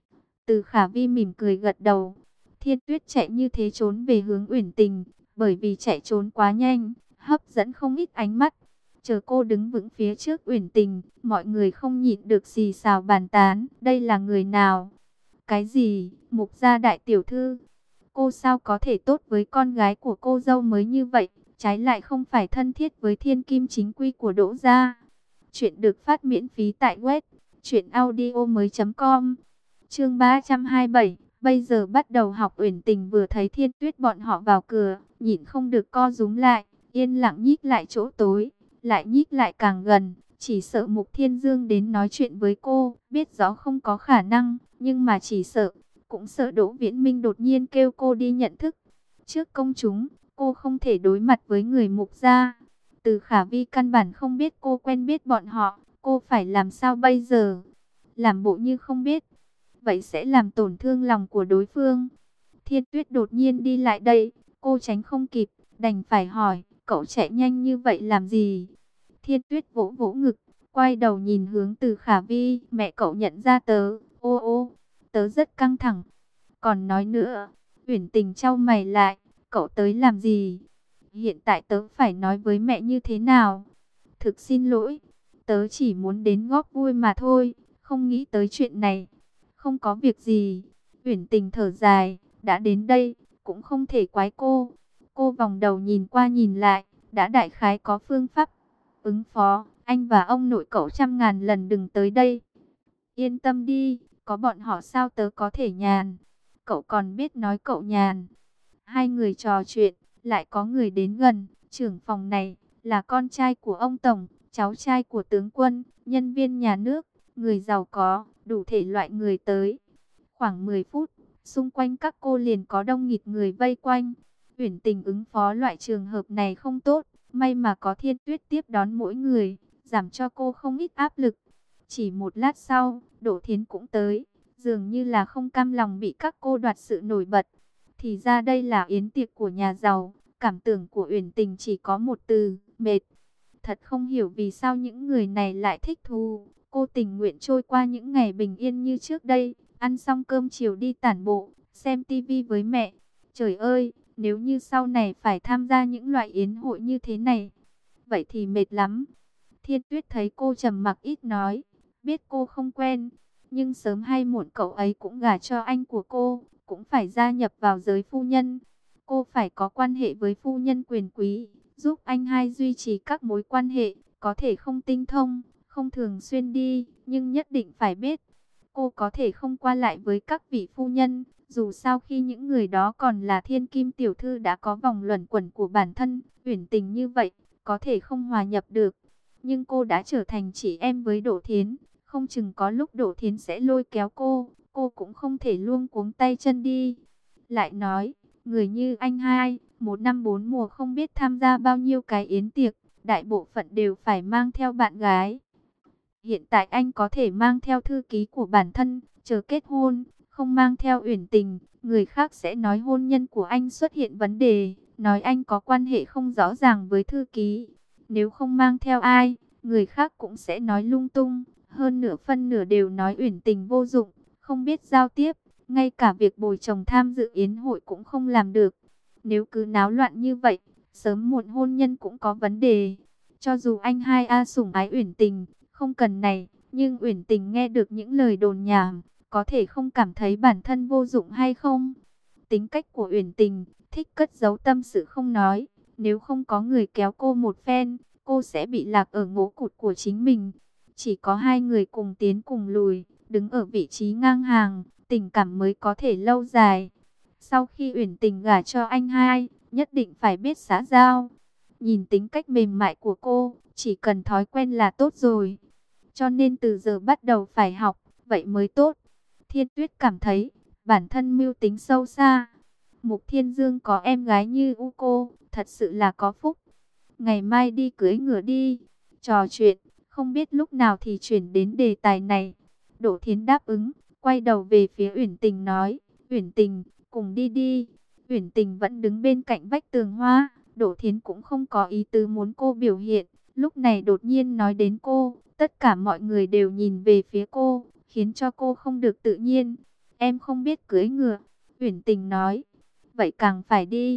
Từ Khả Vi mỉm cười gật đầu. Thiên Tuyết chạy như thế trốn về hướng Uyển Tình, bởi vì chạy trốn quá nhanh, hấp dẫn không ít ánh mắt. Chờ cô đứng vững phía trước Uyển Tình, mọi người không nhịn được xì xào bàn tán, đây là người nào? Cái gì, Mục gia đại tiểu thư? Cô sao có thể tốt với con gái của cô dâu mới như vậy, trái lại không phải thân thiết với thiên kim chính quy của Đỗ gia. Chuyện được phát miễn phí tại web truyệnaudiomoi.com. Chương 327, bây giờ bắt đầu học. Uyển Tình vừa thấy Thiên Tuyết bọn họ vào cửa, nhịn không được co rúm lại, yên lặng nhích lại chỗ tối, lại nhích lại càng gần, chỉ sợ Mục Thiên Dương đến nói chuyện với cô, biết rõ không có khả năng, nhưng mà chỉ sợ, cũng sợ Đỗ Viễn Minh đột nhiên kêu cô đi nhận thức. Trước công chúng, cô không thể đối mặt với người Mục gia. Từ Khả Vi căn bản không biết cô quen biết bọn họ, cô phải làm sao bây giờ? Làm bộ như không biết, vậy sẽ làm tổn thương lòng của đối phương. Thiên Tuyết đột nhiên đi lại đây, cô tránh không kịp, đành phải hỏi, cậu chạy nhanh như vậy làm gì? Thiên Tuyết vỗ vỗ ngực, quay đầu nhìn hướng Từ Khả Vi, mẹ cậu nhận ra tớ, ô ô, tớ rất căng thẳng. Còn nói nữa, Uyển Tình chau mày lại, cậu tới làm gì? Hiện tại tớ phải nói với mẹ như thế nào? thực xin lỗi, tớ chỉ muốn đến góp vui mà thôi, không nghĩ tới chuyện này. Không có việc gì. Uyển Tình thở dài, đã đến đây, cũng không thể quái cô. Cô vòng đầu nhìn qua nhìn lại, đã đại khái có phương pháp ứng phó. Anh và ông nội cậu trăm ngàn lần đừng tới đây. Yên tâm đi, có bọn họ sao tớ có thể nhàn. Cậu còn biết nói cậu nhàn. Hai người trò chuyện, lại có người đến gần. Trưởng phòng này là con trai của ông Tổng, cháu trai của tướng quân, nhân viên nhà nước, người giàu có, đủ thể loại người tới. Khoảng 10 phút, xung quanh các cô liền có đông nghịt người vây quanh. Uyển Tình ứng phó loại trường hợp này không tốt, may mà có Thiên Tuyết tiếp đón mỗi người, giảm cho cô không ít áp lực. Chỉ một lát sau, Đỗ Thiến cũng tới, dường như là không cam lòng bị các cô đoạt sự nổi bật. Thì ra đây là yến tiệc của nhà giàu, cảm tưởng của Uyển Tình chỉ có một từ, mệt. Thật không hiểu vì sao những người này lại thích thú. Cô tình nguyện trôi qua những ngày bình yên như trước đây, ăn xong cơm chiều đi tản bộ, xem tivi với mẹ. Trời ơi, nếu như sau này phải tham gia những loại yến hội như thế này, vậy thì mệt lắm. Thiên Tuyết thấy cô trầm mặc ít nói, biết cô không quen, nhưng sớm hay muộn cậu ấy cũng gả cho anh của cô, cũng phải gia nhập vào giới phu nhân. Cô phải có quan hệ với phu nhân quyền quý, giúp anh hai duy trì các mối quan hệ, có thể không tinh thông, không thường xuyên đi, nhưng nhất định phải biết. Cô có thể không qua lại với các vị phu nhân, dù sao khi những người đó còn là thiên kim tiểu thư đã có vòng luẩn quẩn của bản thân, Uyển Tình như vậy, có thể không hòa nhập được. Nhưng cô đã trở thành chị em với Đỗ Thiến, không chừng có lúc Đỗ Thiến sẽ lôi kéo cô cũng không thể luống cuống tay chân đi. Lại nói, người như anh hai, một năm bốn mùa không biết tham gia bao nhiêu cái yến tiệc, đại bộ phận đều phải mang theo bạn gái. Hiện tại anh có thể mang theo thư ký của bản thân, chờ kết hôn, không mang theo Uyển Tình, người khác sẽ nói hôn nhân của anh xuất hiện vấn đề, nói anh có quan hệ không rõ ràng với thư ký. Nếu không mang theo ai, người khác cũng sẽ nói lung tung, hơn nửa phân nửa đều nói Uyển Tình vô dụng, không biết giao tiếp, ngay cả việc bồi chồng tham dự yến hội cũng không làm được. Nếu cứ náo loạn như vậy, sớm muộn hôn nhân cũng có vấn đề. Cho dù anh hai A sủng ái Uyển Tình, không cần này, nhưng Uyển Tình nghe được những lời đồn nhảm, có thể không cảm thấy bản thân vô dụng hay không? Tính cách của Uyển Tình, thích cất giấu tâm sự không nói, nếu không có người kéo cô một phen, cô sẽ bị lạc ở ngõ cụt của chính mình. Chỉ có hai người cùng tiến cùng lùi, đứng ở vị trí ngang hàng, tình cảm mới có thể lâu dài. Sau khi Uyển Tình gả cho anh hai, nhất định phải biết xã giao. Nhìn tính cách mềm mại của cô, chỉ cần thói quen là tốt rồi. Cho nên từ giờ bắt đầu phải học, vậy mới tốt. Thiên Tuyết cảm thấy, bản thân mưu tính sâu xa. Mục Thiên Dương có em gái như cô, thật sự là có phúc. Ngày mai đi cưỡi ngựa đi. Trò chuyện, không biết lúc nào thì chuyển đến đề tài này. Đỗ Thiến đáp ứng, quay đầu về phía Uyển Tình nói, Uyển Tình, cùng đi đi. Uyển Tình vẫn đứng bên cạnh vách tường hoa, Đỗ Thiến cũng không có ý tứ muốn cô biểu hiện. Lúc này đột nhiên nói đến cô, tất cả mọi người đều nhìn về phía cô, khiến cho cô không được tự nhiên. Em không biết cưỡi ngựa, Uyển Tình nói. Vậy càng phải đi.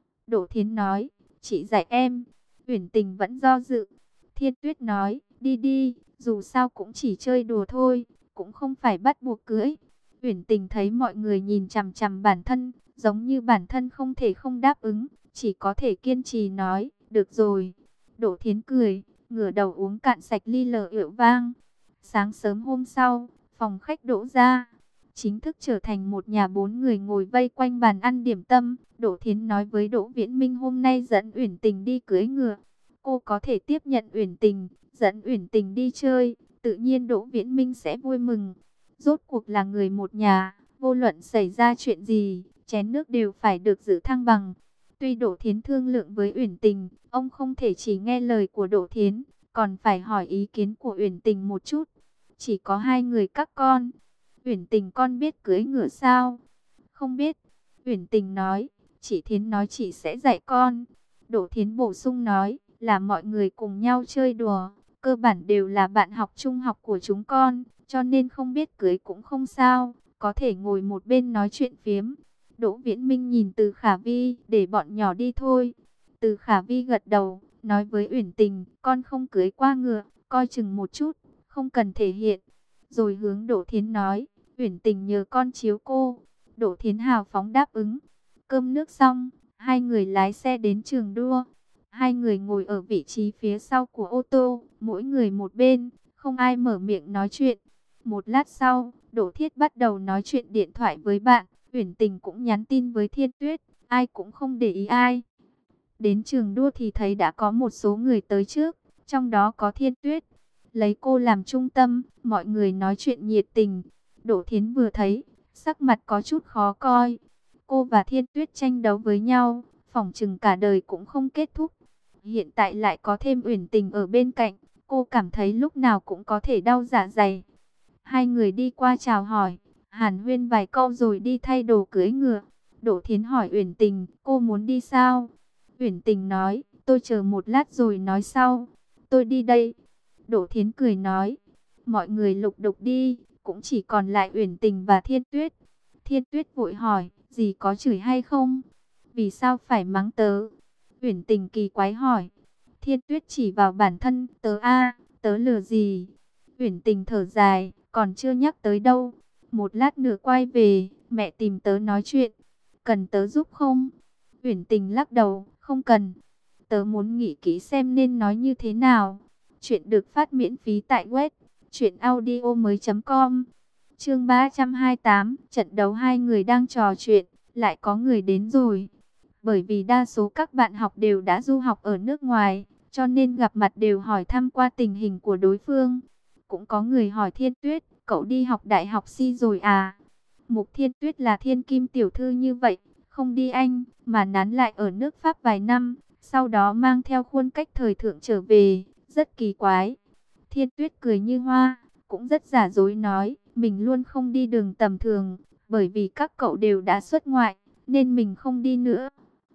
Đỗ Thiến nói, chị dạy em. Uyển Tình vẫn do dự. Thiên Tuyết nói, đi đi, dù sao cũng chỉ chơi đùa thôi, cũng không phải bắt buộc cưỡi. Uyển Tình thấy mọi người nhìn chằm chằm bản thân, giống như bản thân không thể không đáp ứng, chỉ có thể kiên trì nói, được rồi. Đỗ Thiến cười, ngửa đầu uống cạn sạch ly lờ rượu vang. Sáng sớm hôm sau, phòng khách Đỗ ra, chính thức trở thành một nhà bốn người ngồi vây quanh bàn ăn điểm tâm. Đỗ Thiến nói với Đỗ Viễn Minh hôm nay dẫn Uyển Tình đi cưỡi ngựa. Cô có thể tiếp nhận Uyển Tình, dẫn Uyển Tình đi chơi, tự nhiên Đỗ Viễn Minh sẽ vui mừng. Rốt cuộc là người một nhà, vô luận xảy ra chuyện gì, chén nước đều phải được giữ thăng bằng. Tuy Đỗ Thiến thương lượng với Uyển Tình, ông không thể chỉ nghe lời của Đỗ Thiến, còn phải hỏi ý kiến của Uyển Tình một chút. Chỉ có hai người các con. Uyển Tình, con biết cưỡi ngựa sao? Không biết. Uyển Tình nói, chị Thiến nói chị sẽ dạy con. Đỗ Thiến bổ sung nói, là mọi người cùng nhau chơi đùa, cơ bản đều là bạn học trung học của chúng con, cho nên không biết cưỡi cũng không sao, có thể ngồi một bên nói chuyện phiếm. Đỗ Viễn Minh nhìn Từ Khả Vi, để bọn nhỏ đi thôi. Từ Khả Vi gật đầu, nói với Uyển Tình, con không cưới qua ngựa, coi chừng một chút, không cần thể hiện. Rồi hướng Đỗ Thiến nói, Uyển Tình nhờ con chiếu cô. Đỗ Thiến hào phóng đáp ứng. Cơm nước xong, hai người lái xe đến trường đua. Hai người ngồi ở vị trí phía sau của ô tô, mỗi người một bên, không ai mở miệng nói chuyện. Một lát sau, Đỗ Thiết bắt đầu nói chuyện điện thoại với bạn, Uyển Tình cũng nhắn tin với Thiên Tuyết, ai cũng không để ý ai. Đến trường đua thì thấy đã có một số người tới trước, trong đó có Thiên Tuyết. Lấy cô làm trung tâm, mọi người nói chuyện nhiệt tình. Đỗ Thiến vừa thấy, sắc mặt có chút khó coi. Cô và Thiên Tuyết tranh đấu với nhau, phỏng chừng cả đời cũng không kết thúc. Hiện tại lại có thêm Uyển Tình ở bên cạnh, cô cảm thấy lúc nào cũng có thể đau dạ dày. Hai người đi qua chào hỏi, hàn huyên vài câu rồi đi thay đồ cưỡi ngựa. Đỗ Thiến hỏi Uyển Tình, cô muốn đi sao? Uyển Tình nói, tôi chờ một lát rồi nói sau. Tôi đi đây. Đỗ Thiến cười nói, mọi người lục đục đi, cũng chỉ còn lại Uyển Tình và Thiên Tuyết. Thiên Tuyết vội hỏi, dì có chửi hay không? Vì sao phải mắng tớ? Uyển Tình kỳ quái hỏi. Thiên Tuyết chỉ vào bản thân, tớ tớ lừa gì? Uyển Tình thở dài, còn chưa nhắc tới đâu. Một lát nữa quay về, mẹ tìm tớ nói chuyện. Cần tớ giúp không? Uyển Tình lắc đầu, không cần. Tớ muốn nghĩ kỹ xem nên nói như thế nào. Chuyện được phát miễn phí tại web truyệnaudiomoi.com. Chương 328, trận đấu hai người đang trò chuyện, lại có người đến rồi. Bởi vì đa số các bạn học đều đã du học ở nước ngoài, cho nên gặp mặt đều hỏi thăm qua tình hình của đối phương. Cũng có người hỏi Thiên Tuyết, cậu đi học đại học Si rồi à? Mục Thiên Tuyết là thiên kim tiểu thư như vậy, không đi Anh, mà nán lại ở nước Pháp vài năm, sau đó mang theo khuôn cách thời thượng trở về, rất kỳ quái. Thiên Tuyết cười như hoa, cũng rất giả dối nói, mình luôn không đi đường tầm thường, bởi vì các cậu đều đã xuất ngoại, nên mình không đi nữa.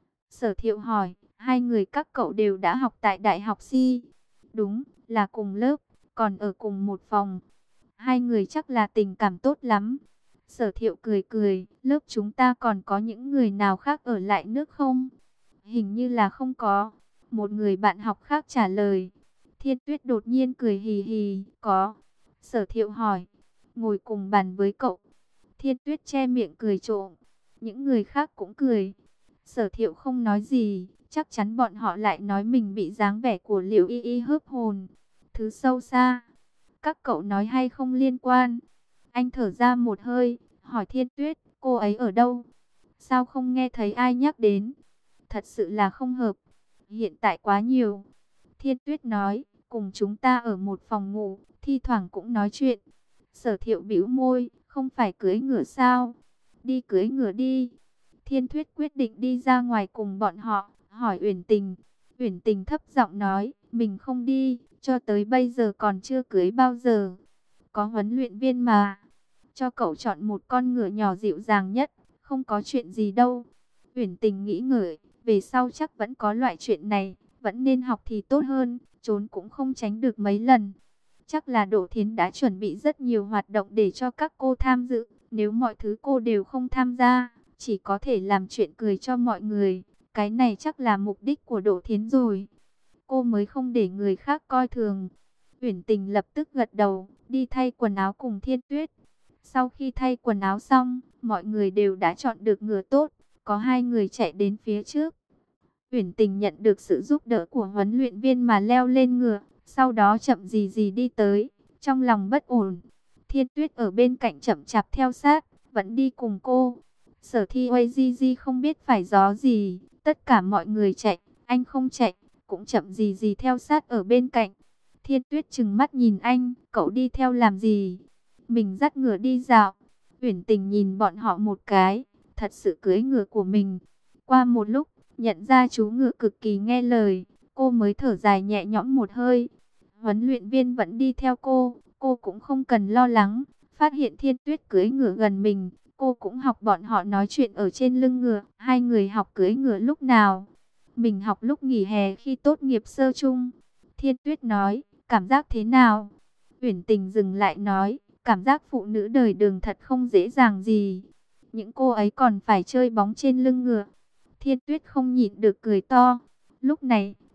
Sở Thiệu hỏi, hai người các cậu đều đã học tại Đại học Si? Đúng, là cùng lớp, còn ở cùng một phòng. Hai người chắc là tình cảm tốt lắm. Sở Thiệu cười cười, lớp chúng ta còn có những người nào khác ở lại nước không? Hình như là không có. Một người bạn học khác trả lời. Thiên Tuyết đột nhiên cười hì hì, có. Sở Thiệu hỏi, ngồi cùng bàn với cậu. Thiên Tuyết che miệng cười trộm. Những người khác cũng cười. Sở Thiệu không nói gì, chắc chắn bọn họ lại nói mình bị dáng vẻ của Liễu Y Y hớp hồn. Thứ sâu xa, các cậu nói hay không liên quan. Anh thở ra một hơi, hỏi Thiên Tuyết, cô ấy ở đâu? Sao không nghe thấy ai nhắc đến? Thật sự là không hợp. Hiện tại quá nhiều. Thiên Tuyết nói, cùng chúng ta ở một phòng ngủ, thi thoảng cũng nói chuyện. Sở Thiệu bĩu môi, không phải cưỡi ngựa sao? Đi cưỡi ngựa đi. Thiên Tuyết quyết định đi ra ngoài cùng bọn họ, hỏi Uyển Tình. Uyển Tình thấp giọng nói, mình không đi, cho tới bây giờ còn chưa cưỡi bao giờ. Có huấn luyện viên mà. Cho cậu chọn một con ngựa nhỏ dịu dàng nhất, không có chuyện gì đâu. Uyển Tình nghĩ ngợi, về sau chắc vẫn có loại chuyện này, vẫn nên học thì tốt hơn, trốn cũng không tránh được mấy lần. Chắc là Đỗ Thiến đã chuẩn bị rất nhiều hoạt động để cho các cô tham dự, nếu mọi thứ cô đều không tham gia, chỉ có thể làm chuyện cười cho mọi người. Cái này chắc là mục đích của Đỗ Thiến rồi. Cô mới không để người khác coi thường. Uyển Tình lập tức gật đầu, đi thay quần áo cùng Thiên Tuyết. Sau khi thay quần áo xong, mọi người đều đã chọn được ngựa tốt. Có hai người chạy đến phía trước. Uyển Tình nhận được sự giúp đỡ của huấn luyện viên mà leo lên ngựa. Sau đó chậm gì gì đi tới, trong lòng bất ổn. Thiên Tuyết ở bên cạnh chậm chạp theo sát, vẫn đi cùng cô. Sở Thi Oazizi không biết phải gió gì, tất cả mọi người chạy, anh không chạy, cũng chậm gì gì theo sát ở bên cạnh. Thiên Tuyết trừng mắt nhìn anh, cậu đi theo làm gì? Mình dắt ngựa đi dạo. Uyển Tình nhìn bọn họ một cái, thật sự cưỡi ngựa của mình. Qua một lúc, nhận ra chú ngựa cực kỳ nghe lời, cô mới thở dài nhẹ nhõm một hơi. Huấn luyện viên vẫn đi theo cô cũng không cần lo lắng. Phát hiện Thiên Tuyết cưỡi ngựa gần mình, cô cũng học bọn họ nói chuyện ở trên lưng ngựa. Hai người học cưỡi ngựa lúc nào? Mình học lúc nghỉ hè khi tốt nghiệp sơ chung. Thiên Tuyết nói, cảm giác thế nào? Uyển Tình dừng lại nói, cảm giác phụ nữ đời đường thật không dễ dàng gì. Những cô ấy còn phải chơi bóng trên lưng ngựa. Thiên Tuyết không nhịn được cười to. Lúc này,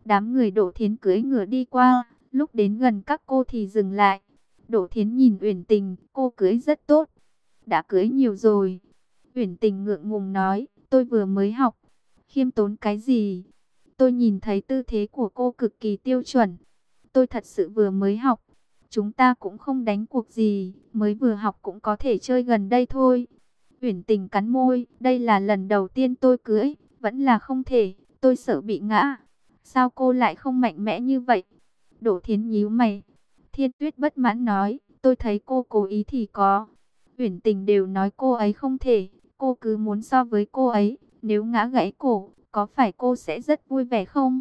Đám người Đỗ Thiến cưỡi ngựa đi qua, lúc đến gần các cô thì dừng lại. Đỗ Thiến nhìn Uyển Tình, cô cưỡi rất tốt. Đã cưỡi nhiều rồi. Uyển Tình ngượng ngùng nói, tôi vừa mới học. Khiêm tốn cái gì? Tôi nhìn thấy tư thế của cô cực kỳ tiêu chuẩn. Tôi thật sự vừa mới học. Chúng ta cũng không đánh cuộc gì, mới vừa học cũng có thể chơi gần đây thôi. Uyển Tình cắn môi, đây là lần đầu tiên tôi cưỡi, vẫn là không thể, tôi sợ bị ngã. Sao cô lại không mạnh mẽ như vậy? Đỗ Thiến nhíu mày. Thiên Tuyết bất mãn nói, tôi thấy cô cố ý thì có. Uyển Tình đều nói cô ấy không thể, cô cứ muốn so với cô ấy, nếu ngã gãy cổ, có phải cô sẽ rất vui vẻ không?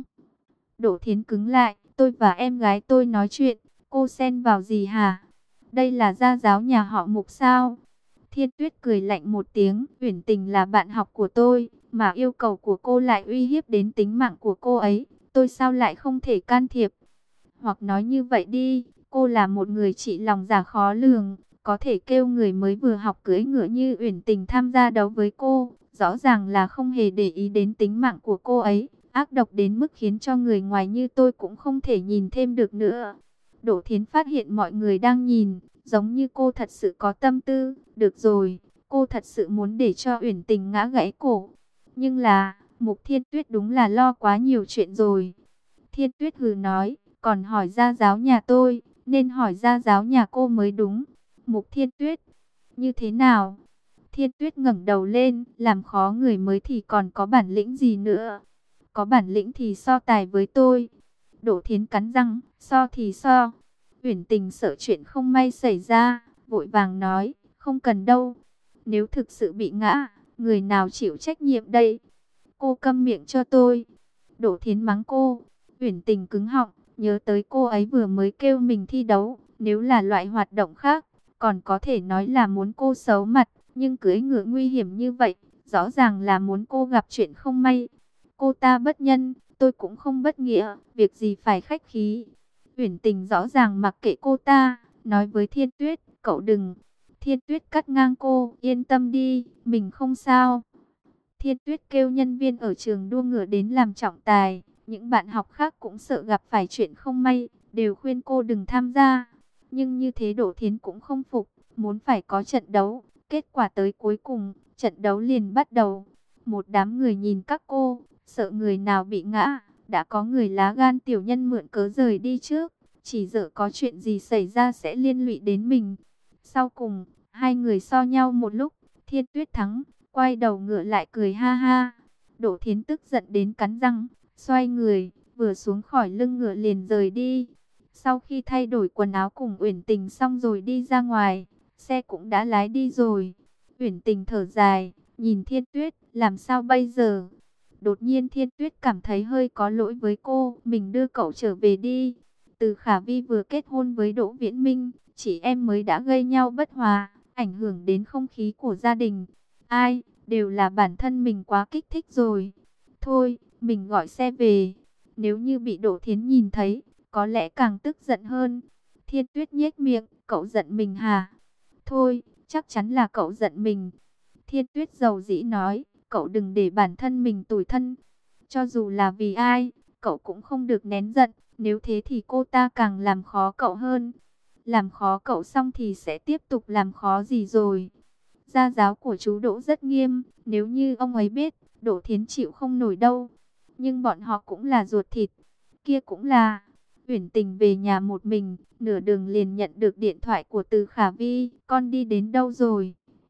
Đỗ Thiến cứng lại, tôi và em gái tôi nói chuyện, cô xen vào gì hả? Đây là gia giáo nhà họ Mục sao? Thiên Tuyết cười lạnh một tiếng, Uyển Tình là bạn học của tôi, mà yêu cầu của cô lại uy hiếp đến tính mạng của cô ấy, tôi sao lại không thể can thiệp? Hoặc nói như vậy đi, cô là một người trị lòng dạ khó lường, có thể kêu người mới vừa học cưỡi ngựa như Uyển Tình tham gia đấu với cô, rõ ràng là không hề để ý đến tính mạng của cô ấy, ác độc đến mức khiến cho người ngoài như tôi cũng không thể nhìn thêm được nữa. Đỗ Thiến phát hiện mọi người đang nhìn, giống như cô thật sự có tâm tư, được rồi, cô thật sự muốn để cho Uyển Tình ngã gãy cổ. Nhưng là, Mục Thiên Tuyết đúng là lo quá nhiều chuyện rồi. Thiên Tuyết hừ nói, còn hỏi gia giáo nhà tôi, nên hỏi gia giáo nhà cô mới đúng. Mục Thiên Tuyết, như thế nào? Thiên Tuyết ngẩng đầu lên, làm khó người mới thì còn có bản lĩnh gì nữa? Có bản lĩnh thì so tài với tôi. Đỗ Thiến cắn răng, so thì so. Uyển Tình sợ chuyện không may xảy ra, vội vàng nói, không cần đâu. Nếu thực sự bị ngã, người nào chịu trách nhiệm đây? Cô câm miệng cho tôi. Đỗ Thiến mắng cô. Uyển Tình cứng họng, nhớ tới cô ấy vừa mới kêu mình thi đấu. Nếu là loại hoạt động khác, còn có thể nói là muốn cô xấu mặt. Nhưng cưỡi ngựa nguy hiểm như vậy, rõ ràng là muốn cô gặp chuyện không may. Cô ta bất nhân, tôi cũng không bất nghĩa, việc gì phải khách khí. Uyển Tình rõ ràng mặc kệ cô ta, nói với Thiên Tuyết, cậu đừng. Thiên Tuyết cắt ngang cô, yên tâm đi, mình không sao. Thiên Tuyết kêu nhân viên ở trường đua ngựa đến làm trọng tài. Những bạn học khác cũng sợ gặp phải chuyện không may, đều khuyên cô đừng tham gia. Nhưng như thế Đỗ Thiến cũng không phục, muốn phải có trận đấu. Kết quả tới cuối cùng, trận đấu liền bắt đầu. Một đám người nhìn các cô, sợ người nào bị ngã. Đã có người lá gan tiểu nhân mượn cớ rời đi trước, chỉ sợ có chuyện gì xảy ra sẽ liên lụy đến mình. Sau cùng, hai người so nhau một lúc, Thiên Tuyết thắng, quay đầu ngựa lại cười ha ha. Đỗ Thiến tức giận đến cắn răng, xoay người, vừa xuống khỏi lưng ngựa liền rời đi. Sau khi thay đổi quần áo cùng Uyển Tình xong rồi đi ra ngoài, xe cũng đã lái đi rồi. Uyển Tình thở dài, nhìn Thiên Tuyết, làm sao bây giờ? Đột nhiên Thiên Tuyết cảm thấy hơi có lỗi với cô, mình đưa cậu trở về đi. Từ Khả Vi vừa kết hôn với Đỗ Viễn Minh, chị em mới đã gây nhau bất hòa, ảnh hưởng đến không khí của gia đình. Ai, đều là bản thân mình quá kích thích rồi. Thôi, mình gọi xe về. Nếu như bị Đỗ Thiến nhìn thấy, có lẽ càng tức giận hơn. Thiên Tuyết nhếch miệng, cậu giận mình hả? Thôi, chắc chắn là cậu giận mình. Thiên Tuyết dầu dĩ nói, cậu đừng để bản thân mình tủi thân. Cho dù là vì ai, cậu cũng không được nén giận. Nếu thế thì cô ta càng làm khó cậu hơn. Làm khó cậu xong thì sẽ tiếp tục làm khó gì rồi. Gia giáo của chú Đỗ rất nghiêm. Nếu như ông ấy biết, Đỗ Thiến chịu không nổi đâu. Nhưng bọn họ cũng là ruột thịt. Kia cũng là. Uyển Tình về nhà một mình, nửa đường liền nhận được điện thoại của Từ Khả Vi. Con đi đến đâu rồi?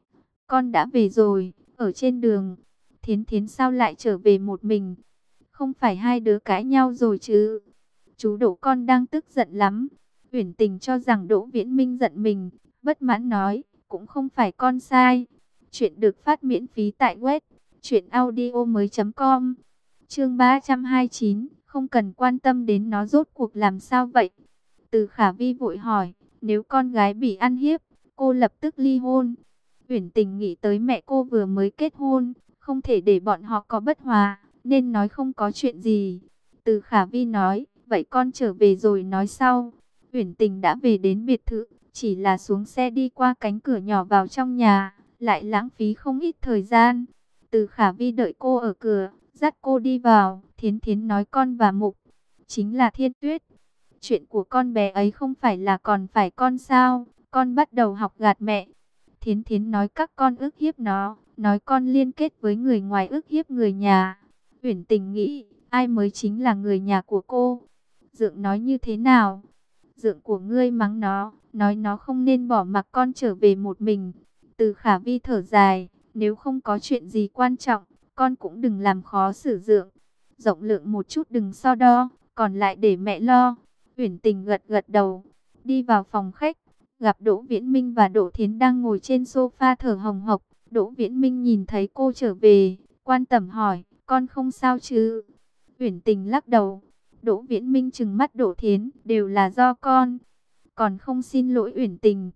Con đã về rồi, ở trên đường. Thiến Thiến sao lại trở về một mình? Không phải hai đứa cãi nhau rồi chứ? Chú Đỗ con đang tức giận lắm. Uyển Tình cho rằng Đỗ Viễn Minh giận mình, bất mãn nói, cũng không phải con sai. Chuyện được phát miễn phí tại web truyệnaudiomoi.com. Chương 329, không cần quan tâm đến nó rốt cuộc làm sao vậy? Từ Khả Vi vội hỏi, nếu con gái bị ăn hiếp, cô lập tức ly hôn. Uyển Tình nghĩ tới mẹ cô vừa mới kết hôn, không thể để bọn họ có bất hòa, nên nói không có chuyện gì. Từ Khả Vi nói, vậy con trở về rồi nói sau. Uyển Tình đã về đến biệt thự, chỉ là xuống xe đi qua cánh cửa nhỏ vào trong nhà, lại lãng phí không ít thời gian. Từ Khả Vi đợi cô ở cửa, dắt cô đi vào, Thiến Thiến nói con và Mục chính là Thiên Tuyết. Chuyện của con bé ấy không phải là còn phải con sao? Con bắt đầu học gạt mẹ. Thiến Thiến nói các con ức hiếp nó, nói con liên kết với người ngoài ức hiếp người nhà. Uyển Tình nghĩ, ai mới chính là người nhà của cô? Dượng nói như thế nào? Dượng của ngươi mắng nó, nói nó không nên bỏ mặc con trở về một mình. Từ Khả Vi thở dài, nếu không có chuyện gì quan trọng, con cũng đừng làm khó xử Dượng. Rộng lượng một chút đừng so đo, còn lại để mẹ lo. Uyển Tình gật gật đầu, đi vào phòng khách, gặp Đỗ Viễn Minh và Đỗ Thiến đang ngồi trên sofa thở hồng hộc. Đỗ Viễn Minh nhìn thấy cô trở về, quan tâm hỏi, con không sao chứ? Uyển Tình lắc đầu. Đỗ Viễn Minh trừng mắt Đỗ Thiến, đều là do con. Còn không xin lỗi Uyển Tình,